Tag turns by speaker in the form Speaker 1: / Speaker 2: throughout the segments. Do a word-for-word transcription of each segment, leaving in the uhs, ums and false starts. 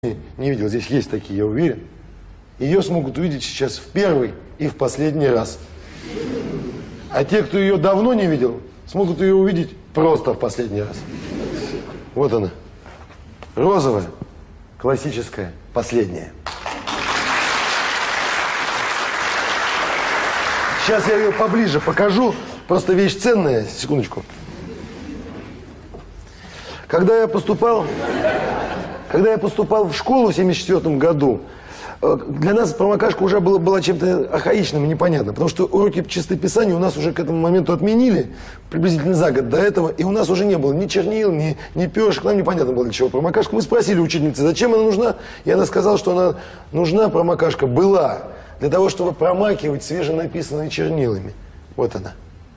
Speaker 1: не видел. Здесь есть такие, я уверен. Ее смогут увидеть сейчас в первый и в последний раз. А те, кто ее давно не видел, смогут ее увидеть просто в последний раз. Вот она. Розовая, классическая, последняя. Сейчас я ее поближе покажу. Просто вещь ценная. Секундочку. Когда я поступал, когда я поступал в школу в семьдесят четвёртом году, для нас промокашка уже была, была чем-то архаичным и непонятным, потому что уроки чистописания у нас уже к этому моменту отменили, приблизительно за год до этого, и у нас уже не было ни чернил, ни, ни перышек, нам непонятно было, для чего промокашка. Мы спросили учительницы, зачем она нужна, и она сказала, что она нужна, промокашка была, для того, чтобы промакивать свеженаписанные чернилами. Вот она.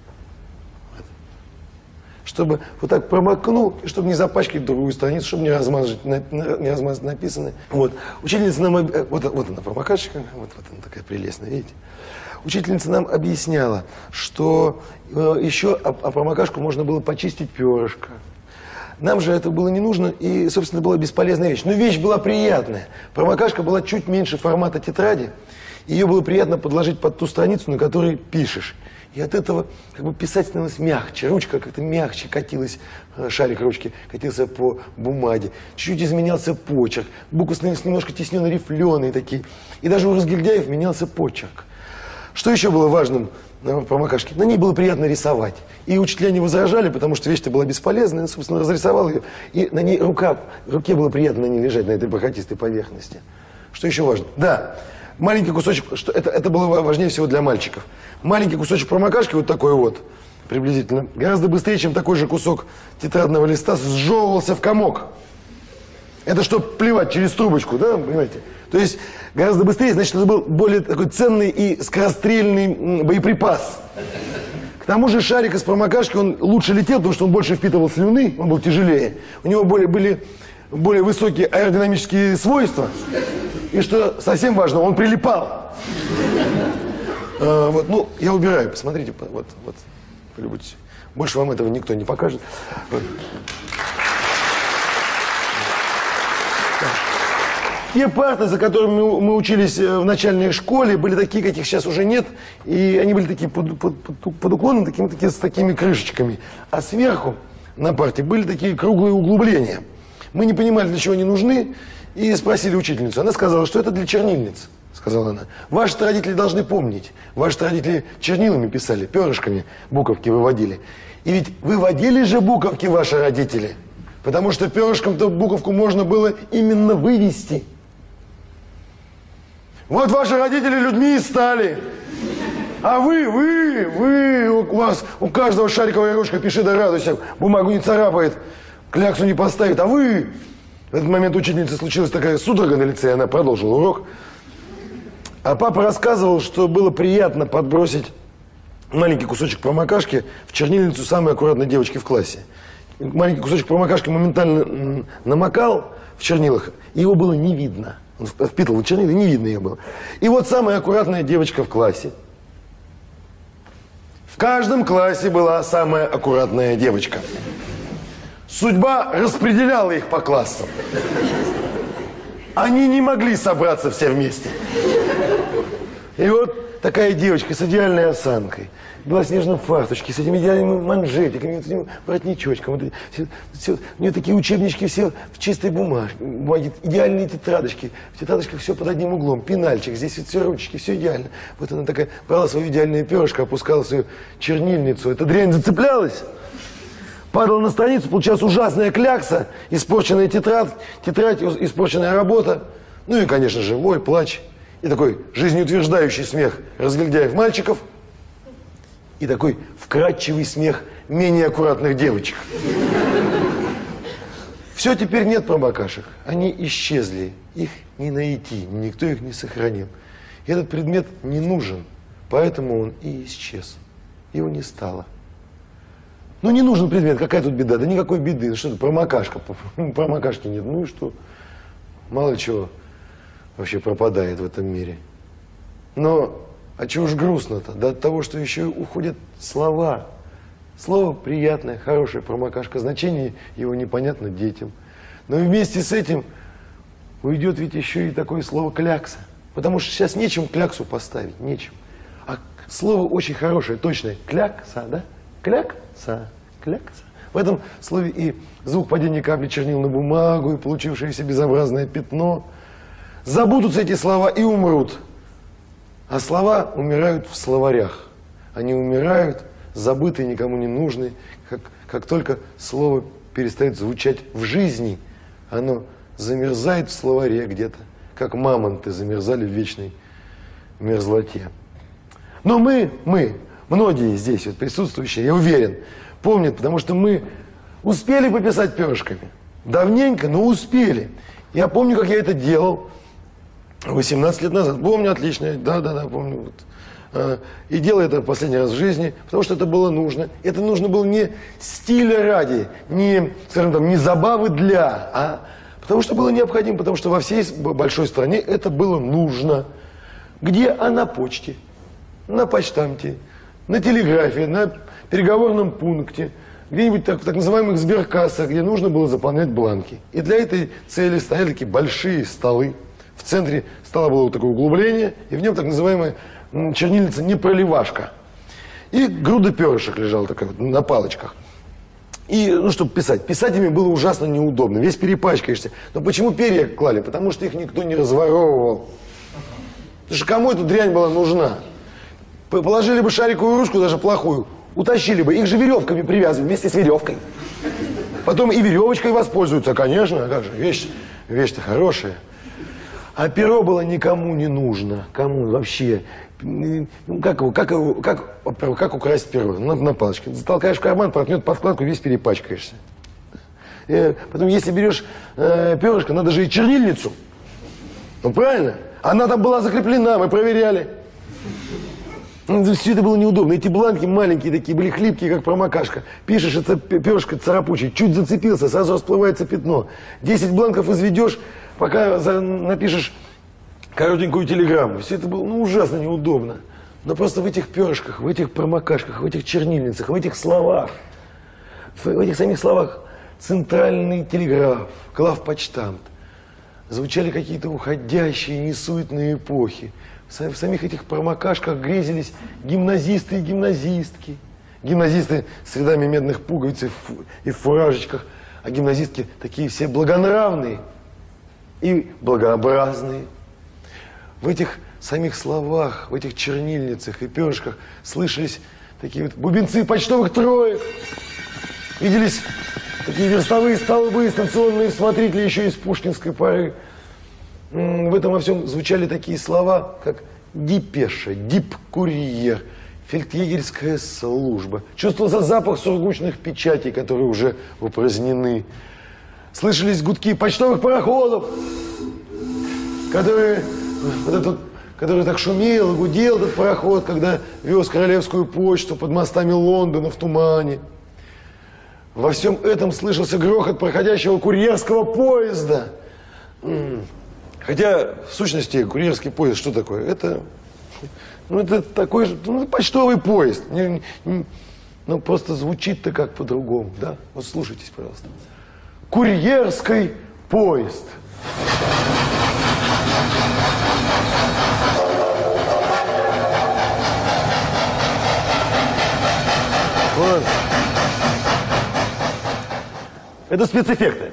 Speaker 1: Чтобы вот так промокнул, и чтобы не запачкать другую страницу, чтобы не размазать, не размазать написанное. Вот. Учительница нам... Вот, вот она промокашечка, вот, вот она такая прелестная, видите? Учительница нам объясняла, что э, еще о, о промокашку можно было почистить перышко. Нам же это было не нужно, и, собственно, была бесполезная вещь. Но вещь была приятная. Промокашка была чуть меньше формата тетради. Ее было приятно подложить под ту страницу, на которой пишешь. И от этого как бы писать становилось мягче, ручка как-то мягче катилась, шарик ручки катился по бумаге, чуть-чуть изменялся почерк, буквы становились немножко тесненно рифленые такие, и даже у разгильдяев менялся почерк. Что еще было важным на промокашке? На ней было приятно рисовать. И учителя не возражали, потому что вещь-то была бесполезная, я, собственно, разрисовал ее, и на ней рука, руке было приятно на ней лежать, на этой бархатистой поверхности. Что еще важно? Да. Маленький кусочек, что это, это было важнее всего для мальчиков. Маленький кусочек промокашки, вот такой вот, приблизительно, гораздо быстрее, чем такой же кусок тетрадного листа, сжевывался в комок. Это чтобы плевать через трубочку, да, понимаете? То есть гораздо быстрее, значит, это был более такой ценный и скорострельный боеприпас. К тому же шарик из промокашки, он лучше летел, потому что он больше впитывал слюны, он был тяжелее. У него более, были более высокие аэродинамические свойства. И что совсем важно, он прилипал. А, вот, ну, я убираю, посмотрите, вот, вот, полюбуйтесь. Больше вам этого никто не покажет. Вот. Те парты, за которыми мы учились в начальной школе, были такие, каких сейчас уже нет. И они были такие под, под, под, под уклоном, такими, такие, с такими крышечками. А сверху на парте были такие круглые углубления. Мы не понимали, для чего они нужны. И спросили учительницу. Она сказала, что это для чернильниц, сказала она. Ваши родители должны помнить. Ваши родители чернилами писали, перышками буковки выводили. И ведь выводили же буковки ваши родители. Потому что перышком-то буковку можно было именно вывести. Вот ваши родители людьми и стали. А вы, вы, вы, у вас, у каждого шариковая ручка, пиши да радуйся, бумагу не царапает, кляксу не поставит. А вы... В этот момент учительницы случилась такая судорога на лице, и она продолжила урок. А папа рассказывал, что было приятно подбросить маленький кусочек промокашки в чернильницу самой аккуратной девочки в классе. Маленький кусочек промокашки моментально намокал в чернилах, и его было не видно. Он впитывал в чернила, не видно ее было. И вот самая аккуратная девочка в классе. В каждом классе была самая аккуратная девочка. Судьба распределяла их по классам. Они не могли собраться все вместе. И вот такая девочка с идеальной осанкой, в белоснежном фарточке, с этими идеальными манжетиками, с этим воротничочком. Вот, все, все, у нее такие учебнички все в чистой бумажке, бумаге, идеальные тетрадочки. В тетрадочках все под одним углом, пенальчик, здесь вот все ручки, все идеально. Вот она такая брала свое идеальное перышко, опускала свою чернильницу. Эта дрянь зацеплялась. Падала на страницу, получалась ужасная клякса, испорченная тетрадь, тетрадь, испорченная работа. Ну и, конечно же, вой, плач. И такой жизнеутверждающий смех разгильдяев мальчиков. И такой вкрадчивый смех менее аккуратных девочек. Все, теперь нет промокашек. Они исчезли. Их не найти, никто их не сохранил. И этот предмет не нужен, поэтому он и исчез. Его не стало. Ну, не нужен предмет, какая тут беда? Да никакой беды. Что это, промокашка? Промокашки нет. Ну и что? Мало ли чего вообще пропадает в этом мире. Но, а чего уж грустно-то? Да от того, что еще уходят слова. Слово приятное, хорошее, промокашка. Значение его непонятно детям. Но вместе с этим уйдет ведь еще и такое слово «клякса». Потому что сейчас нечем кляксу поставить, нечем. А слово очень хорошее, точное. Клякса, да? Клякса, клякса. В этом слове и звук падения капли чернил на бумагу, и получившееся безобразное пятно. Забудутся эти слова и умрут. А слова умирают в словарях. Они умирают, забытые, никому не нужные. Как, как только слово перестает звучать в жизни, оно замерзает в словаре где-то, как мамонты замерзали в вечной мерзлоте. Но мы, мы, многие здесь вот присутствующие, я уверен, помнят, потому что мы успели пописать перышками. Давненько, но успели. Я помню, как я это делал восемнадцать лет назад. Помню отлично, да-да-да, помню. Вот. И делал это в последний раз в жизни, потому что это было нужно. Это нужно было не стиля ради, не, скажем там, не забавы для, а потому что было необходимо, потому что во всей большой стране это было нужно. Где? А на почте, на почтамте, на телеграфе, на переговорном пункте, где-нибудь так, в так называемых сберкассах, где нужно было заполнять бланки. И для этой цели стояли такие большие столы. В центре стола было вот такое углубление, и в нем так называемая чернильница непроливашка. И груда перышек лежала такая вот на палочках. И, ну, чтобы писать. Писать ими было ужасно неудобно. Весь перепачкаешься. Но почему перья клали? Потому что их никто не разворовывал. Потому что кому эта дрянь была нужна? Положили бы шариковую ручку, даже плохую, утащили бы. Их же веревками привязывали вместе с веревкой. Потом и веревочкой воспользуются, конечно. Как же, вещь, вещь-то хорошая. А перо было никому не нужно. Кому вообще? Ну, как, его, как, его, как, как украсть перо? На, на палочке. Затолкаешь в карман, проткнет подкладку, весь перепачкаешься. И потом, если берешь э, перышко, надо же и чернильницу. Ну, правильно? Она там была закреплена, мы проверяли. Все это было неудобно. Эти бланки маленькие такие, были хлипкие, как промокашка. Пишешь, это перышко царапучее, чуть зацепился, сразу расплывается пятно. Десять бланков изведешь, пока за, напишешь коротенькую телеграмму. Все это было, ну, ужасно неудобно. Но просто в этих перышках, в этих промокашках, в этих чернильницах, в этих словах, в, в этих самих словах центральный телеграф, главпочтамт, звучали какие-то уходящие, несуетные эпохи. В самих этих промокашках грезились гимназисты и гимназистки. Гимназисты с рядами медных пуговиц и в фуражечках, а гимназистки такие все благонравные и благообразные. В этих самих словах, в этих чернильницах и перышках слышались такие вот бубенцы почтовых троек. Виделись такие верстовые столбы, станционные смотрители еще из пушкинской поры. В этом во всем звучали такие слова, как депеша, дипкурьер, фельдъегерская служба. Чувствовался запах сургучных печатей, которые уже упразднены. Слышались гудки почтовых пароходов, которые, вот этот, который так шумел, гудел этот пароход, когда вез королевскую почту под мостами Лондона в тумане. Во всем этом слышался грохот проходящего курьерского поезда. Хотя, в сущности, курьерский поезд, что такое? Это, ну, это такой же, ну, почтовый поезд. Не, не, ну, просто звучит-то как по-другому, да? Вот слушайтесь, пожалуйста. Курьерский поезд. Вот. Это спецэффекты.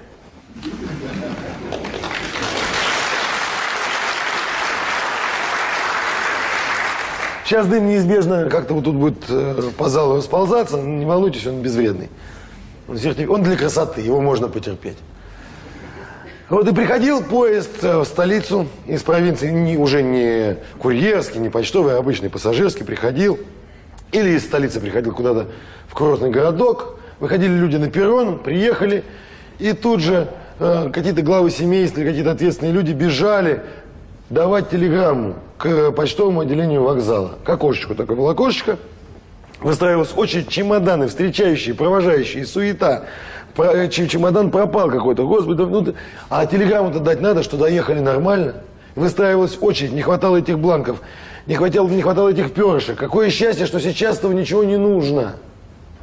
Speaker 1: Сейчас дым неизбежно как-то вот тут будет э, по залу расползаться. Не волнуйтесь, он безвредный. Он, он для красоты, его можно потерпеть. Вот и приходил поезд в столицу из провинции, не, уже не курьерский, не почтовый, а обычный пассажирский приходил. Или из столицы приходил куда-то в курортный городок. Выходили люди на перрон, приехали. И тут же э, какие-то главы семейства, какие-то ответственные люди бежали давать телеграмму к почтовому отделению вокзала. К окошечку такое было окошечко. Выстраивалась очередь, чемоданы, встречающие, провожающие, суета. Чемодан пропал какой-то, господи. Ну, а телеграмму-то дать надо, что доехали нормально. Выстраивалась очередь, не хватало этих бланков, не хватало, не хватало этих перышек. Какое счастье, что сейчас этого ничего не нужно.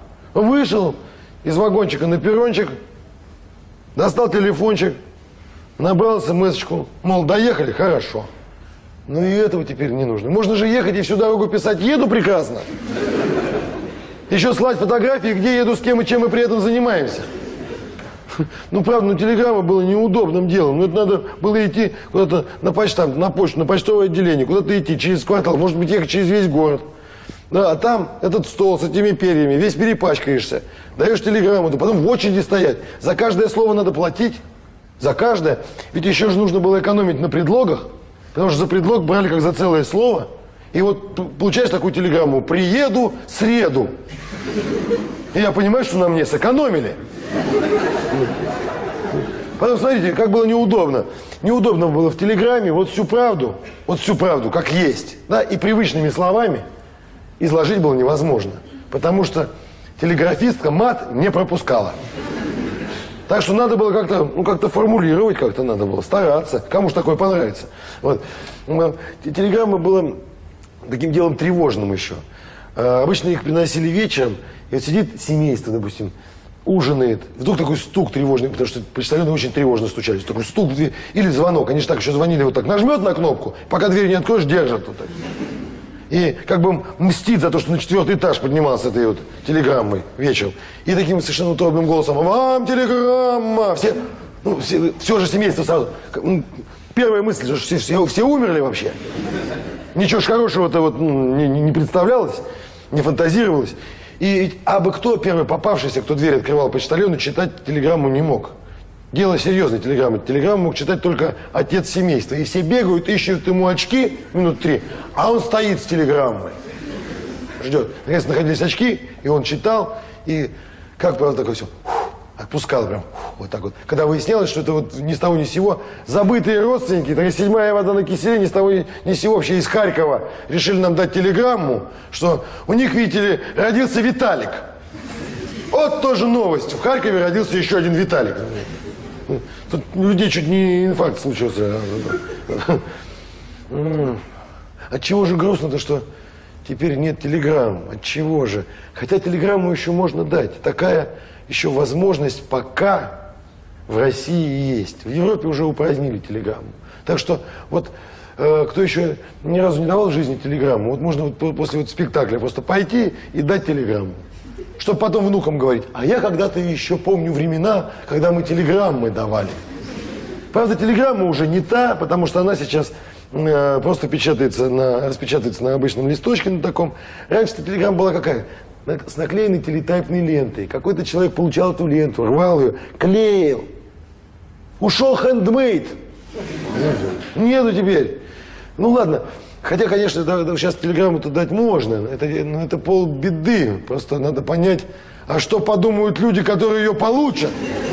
Speaker 1: Вышел из вагончика на перрончик, достал телефончик, Набрал смс-очку, мол, доехали, хорошо. Но и этого теперь не нужно. Можно же ехать и всю дорогу писать «еду прекрасно». Еще слать фотографии, где еду, с кем и чем мы при этом занимаемся. Ну, правда, ну, телеграмма была неудобным делом. Ну, это надо было идти куда-то на почту, на почту, на почтовое отделение, куда-то идти через квартал, может быть, ехать через весь город. Да, а там этот стол с этими перьями, весь перепачкаешься. Даешь телеграмму, да потом в очереди стоять. За каждое слово надо платить. За каждое. Ведь еще же нужно было экономить на предлогах. Потому что за предлог брали как за целое слово. И вот получаешь такую телеграмму: приеду в среду. И я понимаю, что на мне сэкономили. Потом смотрите, как было неудобно. Неудобно было в телеграмме вот всю правду, вот всю правду, как есть, да, и привычными словами изложить было невозможно. Потому что телеграфистка мат не пропускала. Так что надо было как-то, ну, как-то формулировать, как-то надо было стараться. Кому же такое понравится? Вот. Телеграмма была таким делом тревожным еще. Обычно их приносили вечером, и вот сидит семейство, допустим, ужинает. Вдруг такой стук тревожный, потому что почтальоны очень тревожно стучались. Такой стук или звонок. Они же так еще звонили, вот так нажмет на кнопку, пока дверь не откроешь, держат вот так. И как бы мстит за то, что на четвертый этаж поднимался этой вот телеграммой вечером. И таким совершенно утробным голосом: «Вам телеграмма!» Все, ну, все, все же семейство сразу. Первая мысль, что все, все, все умерли вообще. Ничего ж хорошего-то вот, ну, не, не представлялось, не фантазировалось. И абы кто первый попавшийся, кто дверь открывал почтальону, читать телеграмму не мог. Дело серьезное, телеграмма. Телеграмму мог читать только отец семейства. И все бегают, ищут ему очки минут три, а он стоит с телеграммой. Ждет. Наконец находились очки, и он читал, и, как правило, такое все, отпускал прям, вот так вот. Когда выяснялось, что это вот ни с того ни с сего забытые родственники, такая седьмая вода на киселе, ни с того ни с сего, вообще из Харькова, решили нам дать телеграмму, что у них, видите ли, родился Виталик. Вот тоже новость. В Харькове родился еще один Виталик. Тут у людей чуть не инфаркт случился. Отчего же грустно-то, что теперь нет телеграмм? Отчего же? Хотя телеграмму еще можно дать. Такая еще возможность пока в России есть. В Европе уже упразднили телеграмму. Так что вот э, кто еще ни разу не давал в жизни телеграмму, вот можно вот после вот спектакля просто пойти и дать телеграмму. Чтобы потом внукам говорить: а я когда-то еще помню времена, когда мы телеграммы давали. Правда, телеграмма уже не та, потому что она сейчас э, просто печатается на, распечатывается на обычном листочке, на таком. Раньше-то телеграмма была какая? С наклеенной телетайпной лентой. Какой-то человек получал эту ленту, рвал ее, клеил. Ушел хендмейд. Нету теперь. Ну ладно. Хотя, конечно, да, да, сейчас телеграмму-то дать можно. Это, ну, это полбеды. Просто надо понять, а что подумают люди, которые ее получат.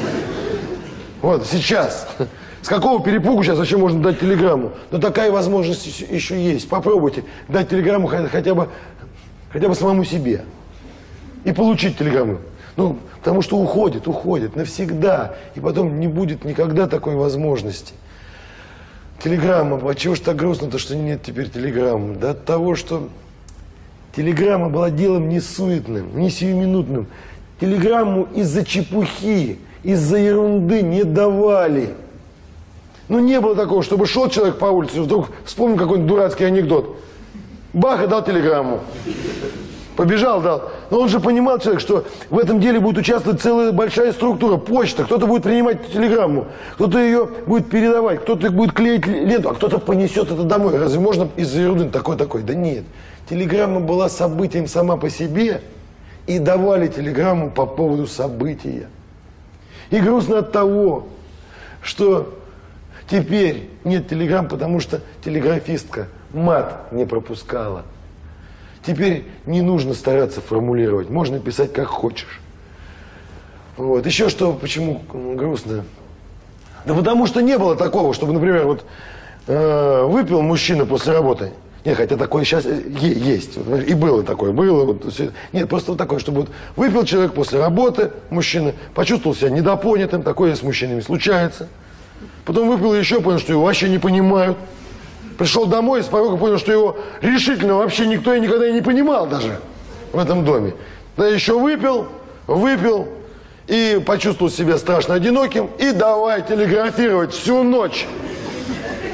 Speaker 1: Вот, сейчас. С какого перепугу сейчас вообще можно дать телеграмму? Но такая возможность еще есть. Попробуйте дать телеграмму хотя бы, хотя бы самому себе. И получить телеграмму. Ну, потому что уходит, уходит навсегда. И потом не будет никогда такой возможности. Телеграмма. А чего ж так грустно-то, что нет теперь телеграммы? Да от того, что телеграмма была делом не суетным, не сиюминутным. Телеграмму из-за чепухи, из-за ерунды не давали. Ну, не было такого, чтобы шел человек по улице, вдруг вспомнил какой-нибудь дурацкий анекдот. Бах, и дал телеграмму. Побежал, дал. Но он же понимал, человек, что в этом деле будет участвовать целая большая структура, почта. Кто-то будет принимать телеграмму, кто-то ее будет передавать, кто-то будет клеить ленту, а кто-то понесет это домой. Разве можно из-за ерунды такой-такой? Да нет. Телеграмма была событием сама по себе, и давали телеграмму по поводу события. И грустно от того, что теперь нет телеграмм, потому что телеграфистка мат не пропускала. Теперь не нужно стараться формулировать, можно писать как хочешь. Вот. Еще что, почему грустно? Да потому что не было такого, чтобы, например, вот э, выпил мужчина после работы. Нет, хотя такое сейчас есть. И было такое, было. Вот, все. Нет, просто вот такое, чтобы вот выпил человек после работы, мужчина, почувствовал себя недопонятым, такое с мужчинами случается. Потом выпил еще, понял, что его вообще не понимают. Пришел домой и с порога понял, что его решительно вообще никто и никогда и не понимал даже в этом доме. Да еще выпил, выпил, и почувствовал себя страшно одиноким, и давай телеграфировать всю ночь.